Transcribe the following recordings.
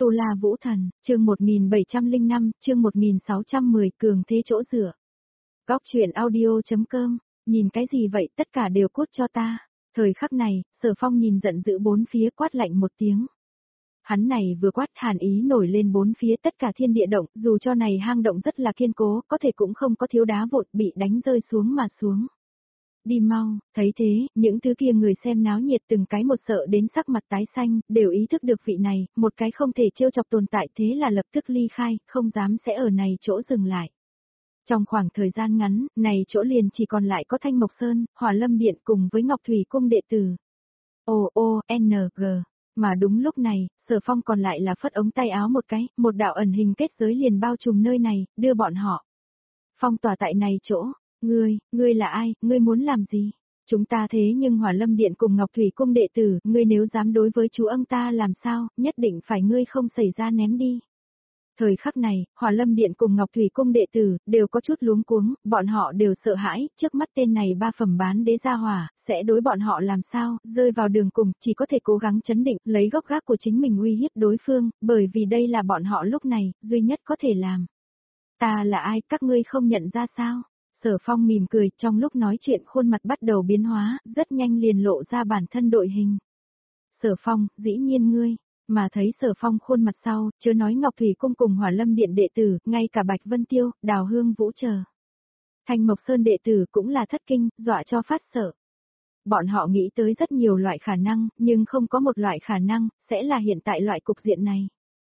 Tu La Vũ Thần, chương 1705, chương 1610, cường thế chỗ dựa. Góc truyện audio.com, nhìn cái gì vậy, tất cả đều cút cho ta. Thời khắc này, Sở Phong nhìn giận dữ bốn phía, quát lạnh một tiếng. Hắn này vừa quát, hàn ý nổi lên bốn phía, tất cả thiên địa động, dù cho này hang động rất là kiên cố, có thể cũng không có thiếu đá vụn bị đánh rơi xuống mà xuống. Đi mau, thấy thế, những thứ kia người xem náo nhiệt từng cái một sợ đến sắc mặt tái xanh, đều ý thức được vị này, một cái không thể trêu chọc tồn tại, thế là lập tức ly khai, không dám sẽ ở này chỗ dừng lại. Trong khoảng thời gian ngắn, này chỗ liền chỉ còn lại có Thanh Mộc Sơn, Hỏa Lâm Điện cùng với Ngọc Thủy Cung đệ tử. O-O-N-G. Mà đúng lúc này, Sở Phong còn lại là phất ống tay áo một cái, một đạo ẩn hình kết giới liền bao trùm nơi này, đưa bọn họ phong tỏa tại này chỗ. Ngươi là ai, ngươi muốn làm gì? Chúng ta thế nhưng Hỏa Lâm Điện cùng Ngọc Thủy Cung đệ tử, ngươi nếu dám đối với chú ông ta làm sao, nhất định phải ngươi không xảy ra ném đi. Thời khắc này, Hỏa Lâm Điện cùng Ngọc Thủy Cung đệ tử, đều có chút luống cuống, bọn họ đều sợ hãi, trước mắt tên này ba phẩm bán đế gia hỏa, sẽ đối bọn họ làm sao, rơi vào đường cùng, chỉ có thể cố gắng chấn định, lấy gốc gác của chính mình uy hiếp đối phương, bởi vì đây là bọn họ lúc này, duy nhất có thể làm. Ta là ai, các ngươi không nhận ra sao? Sở Phong mỉm cười, trong lúc nói chuyện khuôn mặt bắt đầu biến hóa, rất nhanh liền lộ ra bản thân đội hình. Sở Phong, dĩ nhiên ngươi, mà thấy Sở Phong khuôn mặt sau, chớ nói Ngọc Thủy Cung cùng Hỏa Lâm Điện đệ tử, ngay cả Bạch Vân Tiêu, Đào Hương Vũ chờ. Thanh Mộc Sơn đệ tử cũng là thất kinh, dọa cho phát sợ. Bọn họ nghĩ tới rất nhiều loại khả năng, nhưng không có một loại khả năng, sẽ là hiện tại loại cục diện này.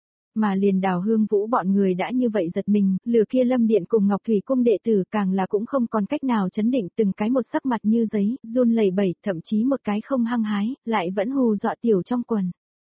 Mà liền Đào Hương Vũ bọn người đã như vậy giật mình, lừa kia Lâm Điện cùng Ngọc Thủy Cung đệ tử càng là cũng không còn cách nào chấn định, từng cái một sắc mặt như giấy, run lẩy bẩy, thậm chí một cái không hăng hái, lại vẫn hù dọa tiểu trong quần.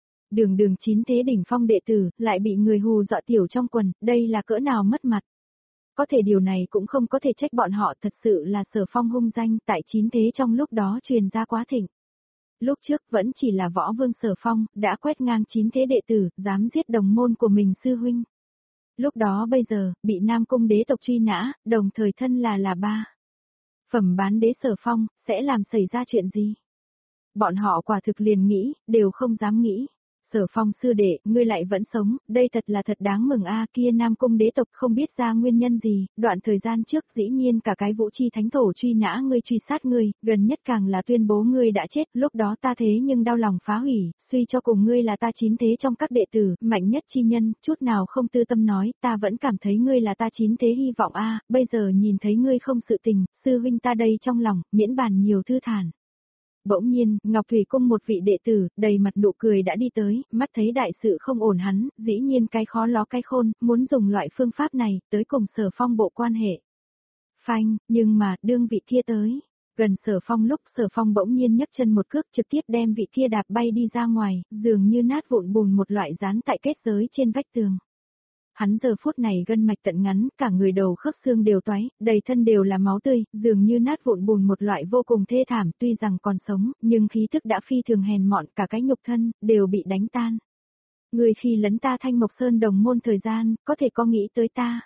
Đường chín thế đỉnh phong đệ tử, lại bị người hù dọa tiểu trong quần, đây là cỡ nào mất mặt. Có thể điều này cũng không có thể trách bọn họ, thật sự là Sở Phong hung danh tại chín thế trong lúc đó truyền ra quá thịnh. Lúc trước vẫn chỉ là võ vương Sở Phong, đã quét ngang chín thế đệ tử, dám giết đồng môn của mình sư huynh. Lúc đó bây giờ, bị Nam Cung đế tộc truy nã, đồng thời thân là ba phẩm bán đế Sở Phong, sẽ làm xảy ra chuyện gì? Bọn họ quả thực liền nghĩ, đều không dám nghĩ. Sở Phong sư đệ, ngươi lại vẫn sống, đây thật là thật đáng mừng a. Kia Nam Cung đế tộc không biết ra nguyên nhân gì, đoạn thời gian trước dĩ nhiên cả cái Vũ Chi Thánh Thổ truy nã ngươi, truy sát ngươi, gần nhất càng là tuyên bố ngươi đã chết, lúc đó ta thế nhưng đau lòng phá hủy, suy cho cùng ngươi là ta chín thế trong các đệ tử, mạnh nhất chi nhân, chút nào không tư tâm nói, ta vẫn cảm thấy ngươi là ta chín thế hy vọng a. Bây giờ nhìn thấy ngươi không sự tình, sư huynh ta đây trong lòng, miễn bàn nhiều thư thản. Bỗng nhiên, Ngọc Thủy Cung một vị đệ tử, đầy mặt nụ cười đã đi tới, mắt thấy đại sự không ổn hắn, dĩ nhiên cái khó ló cái khôn, muốn dùng loại phương pháp này, tới cùng Sở Phong bộ quan hệ. Phanh, nhưng mà, đương vị kia tới. Gần Sở Phong lúc Sở Phong bỗng nhiên nhấc chân một cước trực tiếp đem vị kia đạp bay đi ra ngoài, dường như nát vụn bùn một loại dán tại kết giới trên vách tường. Hắn giờ phút này gân mạch tận ngắn, cả người đầu khớp xương đều toái, đầy thân đều là máu tươi, dường như nát vụn bùn một loại vô cùng thê thảm, tuy rằng còn sống, nhưng khí thức đã phi thường hèn mọn, cả cái nhục thân, đều bị đánh tan. Người khi lấn ta Thanh Mộc Sơn đồng môn thời gian, có thể có nghĩ tới ta.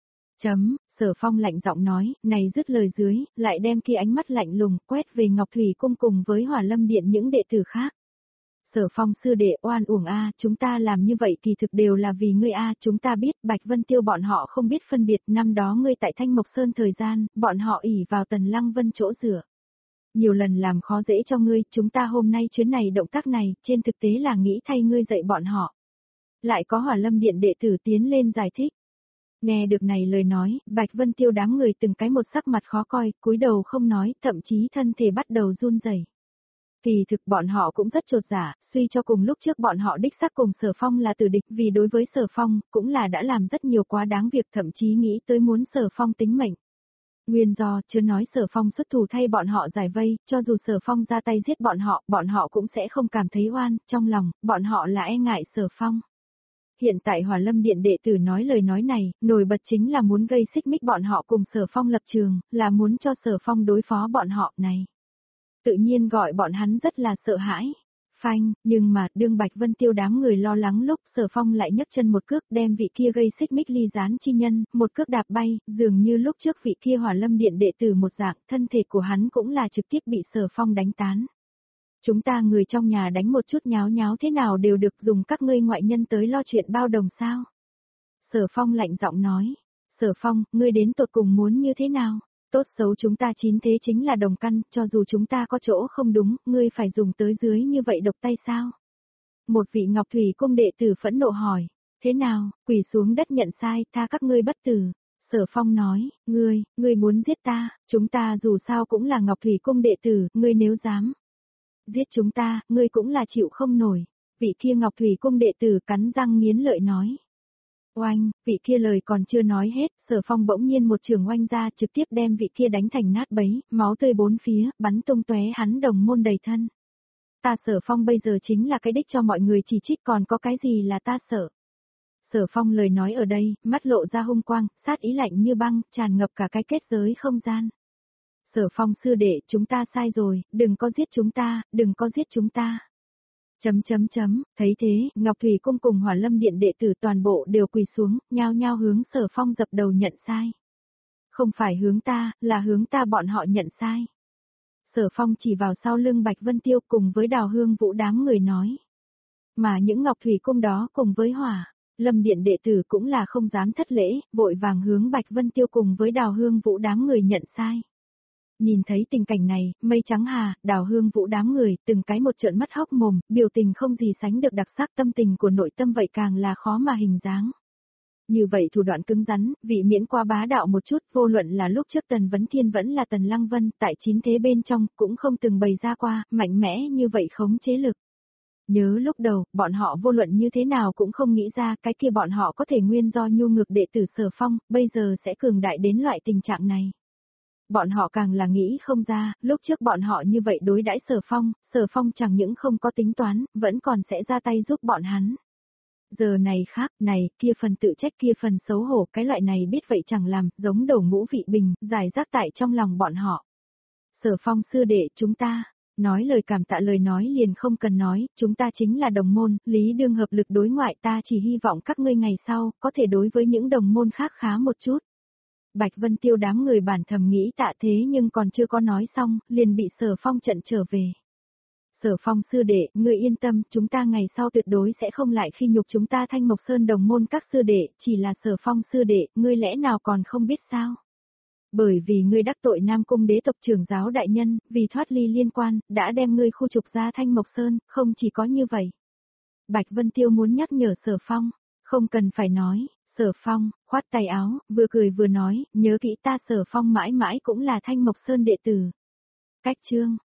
Sở Phong lạnh giọng nói, này dứt lời dưới, lại đem kia ánh mắt lạnh lùng, quét về Ngọc Thủy Cung cùng với Hỏa Lâm Điện những đệ tử khác. Sở Phong sư đệ oan uổng a, chúng ta làm như vậy kỳ thực đều là vì ngươi a, chúng ta biết Bạch Vân Tiêu bọn họ không biết phân biệt, năm đó ngươi tại Thanh Mộc Sơn thời gian, bọn họ ỷ vào Tần Lăng Vân chỗ dựa. Nhiều lần làm khó dễ cho ngươi, chúng ta hôm nay chuyến này động tác này, trên thực tế là nghĩ thay ngươi dạy bọn họ. Lại có Hỏa Lâm Điện đệ tử tiến lên giải thích. Nghe được này lời nói, Bạch Vân Tiêu đám người từng cái một sắc mặt khó coi, cúi đầu không nói, thậm chí thân thể bắt đầu run rẩy. Kỳ thực bọn họ cũng rất chột dạ, suy cho cùng lúc trước bọn họ đích xác cùng Sở Phong là tử địch, vì đối với Sở Phong, cũng là đã làm rất nhiều quá đáng việc, thậm chí nghĩ tới muốn Sở Phong tính mệnh. Nguyên do, chưa nói Sở Phong xuất thủ thay bọn họ giải vây, cho dù Sở Phong ra tay giết bọn họ cũng sẽ không cảm thấy oan, trong lòng, bọn họ là e ngại Sở Phong. Hiện tại Hỏa Lâm Điện đệ tử nói lời nói này, nổi bật chính là muốn gây xích mích bọn họ cùng Sở Phong lập trường, là muốn cho Sở Phong đối phó bọn họ này. Tự nhiên gọi bọn hắn rất là sợ hãi. Phanh, nhưng mà, đương Bạch Vân Tiêu đám người lo lắng lúc Sở Phong lại nhấc chân một cước đem vị kia gây xích mích ly gián chi nhân, một cước đạp bay, dường như lúc trước vị kia Hỏa Lâm Điện đệ tử một dạng, thân thể của hắn cũng là trực tiếp bị Sở Phong đánh tán. Chúng ta người trong nhà đánh một chút nháo nháo thế nào đều được, dùng các ngươi ngoại nhân tới lo chuyện bao đồng sao? Sở Phong lạnh giọng nói. Sở Phong, ngươi đến tột cùng muốn như thế nào? Tốt xấu chúng ta chín thế chính là đồng căn, cho dù chúng ta có chỗ không đúng, ngươi phải dùng tới dưới như vậy độc tay sao? Một vị Ngọc Thủy cung đệ tử phẫn nộ hỏi. Thế nào, quỳ xuống đất nhận sai, tha các ngươi bất tử. Sở Phong nói, ngươi muốn giết ta, chúng ta dù sao cũng là Ngọc Thủy cung đệ tử, ngươi nếu dám giết chúng ta, ngươi cũng là chịu không nổi. Vị kia Ngọc Thủy cung đệ tử cắn răng nghiến lợi nói. Oanh, vị kia lời còn chưa nói hết, Sở Phong bỗng nhiên một trường oanh ra trực tiếp đem vị kia đánh thành nát bấy, máu tươi bốn phía, bắn tung tóe hắn đồng môn đầy thân. Ta Sở Phong bây giờ chính là cái đích cho mọi người chỉ trích, còn có cái gì là ta sợ. Sở Phong lời nói ở đây, mắt lộ ra hung quang, sát ý lạnh như băng, tràn ngập cả cái kết giới không gian. Sở Phong sư đệ, chúng ta sai rồi, đừng có giết chúng ta, đừng có giết chúng ta. Thấy thế, Ngọc Thủy cung cùng Hỏa Lâm điện đệ tử toàn bộ đều quỳ xuống, nhao nhao hướng Sở Phong dập đầu nhận sai. Không phải hướng ta, là hướng ta, bọn họ nhận sai. Sở Phong chỉ vào sau lưng Bạch Vân Tiêu cùng với Đào Hương Vũ đám người nói. Mà những Ngọc Thủy cung đó cùng với Hỏa Lâm điện đệ tử cũng là không dám thất lễ, vội vàng hướng Bạch Vân Tiêu cùng với Đào Hương Vũ đám người nhận sai. Nhìn thấy tình cảnh này, Mây Trắng Hà, Đào Hương Vũ đám người, từng cái một trợn mắt hốc mồm, biểu tình không gì sánh được đặc sắc, tâm tình của nội tâm vậy càng là khó mà hình dáng. Như vậy thủ đoạn cứng rắn, vị miễn qua bá đạo một chút, vô luận là lúc trước Tần Vấn Thiên vẫn là Tần Lăng Vân, tại chín thế bên trong, cũng không từng bày ra qua, mạnh mẽ như vậy khống chế lực. Nhớ lúc đầu, bọn họ vô luận như thế nào cũng không nghĩ ra cái kia bọn họ có thể nguyên do nhu ngược đệ tử Sở Phong, bây giờ sẽ cường đại đến loại tình trạng này. Bọn họ càng là nghĩ không ra, lúc trước bọn họ như vậy đối đãi Sở Phong chẳng những không có tính toán, vẫn còn sẽ ra tay giúp bọn hắn. Giờ này khác, này, kia phần tự trách kia phần xấu hổ, cái loại này biết vậy chẳng làm, giống đổ ngũ vị bình, giải rác tại trong lòng bọn họ. Sở Phong sư đệ, chúng ta, nói lời cảm tạ lời nói liền không cần nói, chúng ta chính là đồng môn, lý đương hợp lực đối ngoại, ta chỉ hy vọng các ngươi ngày sau, có thể đối với những đồng môn khác khá một chút. Bạch Vân Tiêu đám người bản thầm nghĩ tạ thế nhưng còn chưa có nói xong, liền bị Sở Phong trận trở về. Sở Phong sư đệ, ngươi yên tâm, chúng ta ngày sau tuyệt đối sẽ không lại khi nhục chúng ta Thanh Mộc Sơn đồng môn các sư đệ, chỉ là Sở Phong sư đệ, ngươi lẽ nào còn không biết sao? Bởi vì ngươi đắc tội Nam Cung đế tộc trưởng giáo đại nhân, vì thoát ly liên quan, đã đem ngươi khu trục ra Thanh Mộc Sơn, không chỉ có như vậy. Bạch Vân Tiêu muốn nhắc nhở Sở Phong, không cần phải nói. Sở Phong, khoát tay áo, vừa cười vừa nói, nhớ kỹ ta Sở Phong mãi mãi cũng là Thanh Mộc Sơn đệ tử. Cách chương